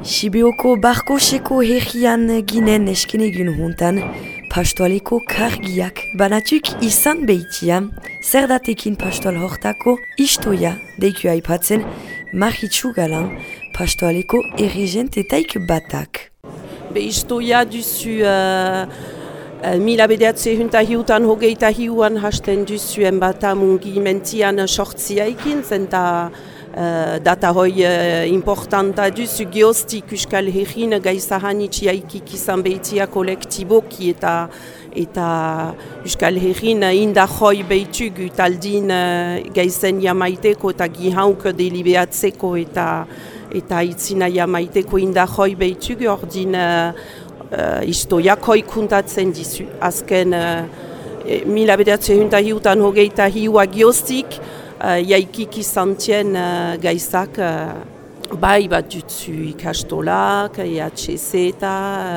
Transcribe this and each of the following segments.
Sibeoko barkoseko herrian ginen eskenegun hontan, pastoaleko kargiak banatuk izan behitia, zer datekin pastoal hortako istoia deiku aipatzen Maritxu Galan, pastoaleko erregentetaik batak. Istoia duzu mila bederatziehuntahiutan hogeitahiuan hasten duzuen bata mungimentian sortziaikin, zenta data hoi importanta duzu geostik Euskal Herrin gaizahanitxiaikik izan behitia kolektiboki eta Euskal Herrin indahoi behitugu taldin gaizen jamaiteko eta gihauk delibeatzeko eta itzina jamaiteko indahoi behitugu ordin istoiak hoi kuntatzen dizu. Azken mila bederatziehuntahiutan hogeitahiua geostik jaikik izan tien gaizak bai bat dutzu ikastolak, EHZ eta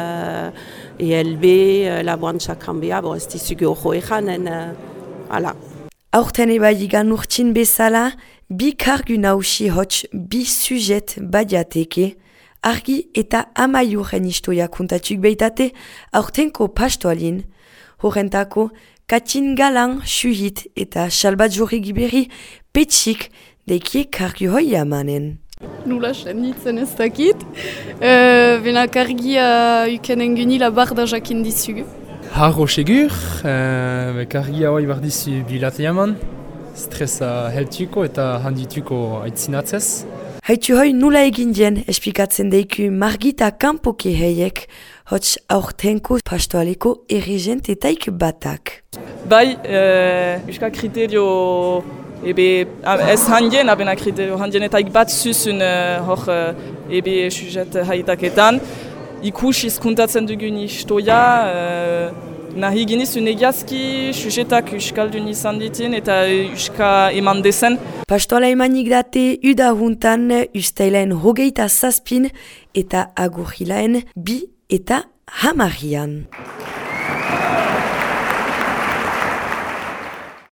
ELB, laboantxak hanbea, ez dizugu hori eganen, ala. Aurten eba igan urtsin bezala, bi kargu nausi hots bi sujet badiateke, argi eta amaiuren istoia kuntatuk behitate aurtenko pastoalin, horrentako Katin Galan, Suhit eta Salbat Jorregi berri petsik deikie kargu hoi amanen. Nula senditzen ez dakit. Bena kargia ukenen gunila barda jakin dizugu. Harro segur, kargia hoi bardizu bilatea eman, stresa heltuko eta handituko aitzinatzez. Haitu hoi nula egin dien esplikatzen deiku Margita Kanpoke heiek, hots aurtenko pastoaleko erregentetaik batak. Bai, euskal kriterio ez handien, abena kriterio handienetaik bat zuzun hor ebe sujet haitaketan. Ikusiz kuntatzen dugun istoia, nahi ginizun egiazki sujetak euskaldun izan ditin eta euska eman dezen. Pastoala emanik date udahuntan ustailaen hogeita zazpin eta agurrilaen bi eta hamarrian.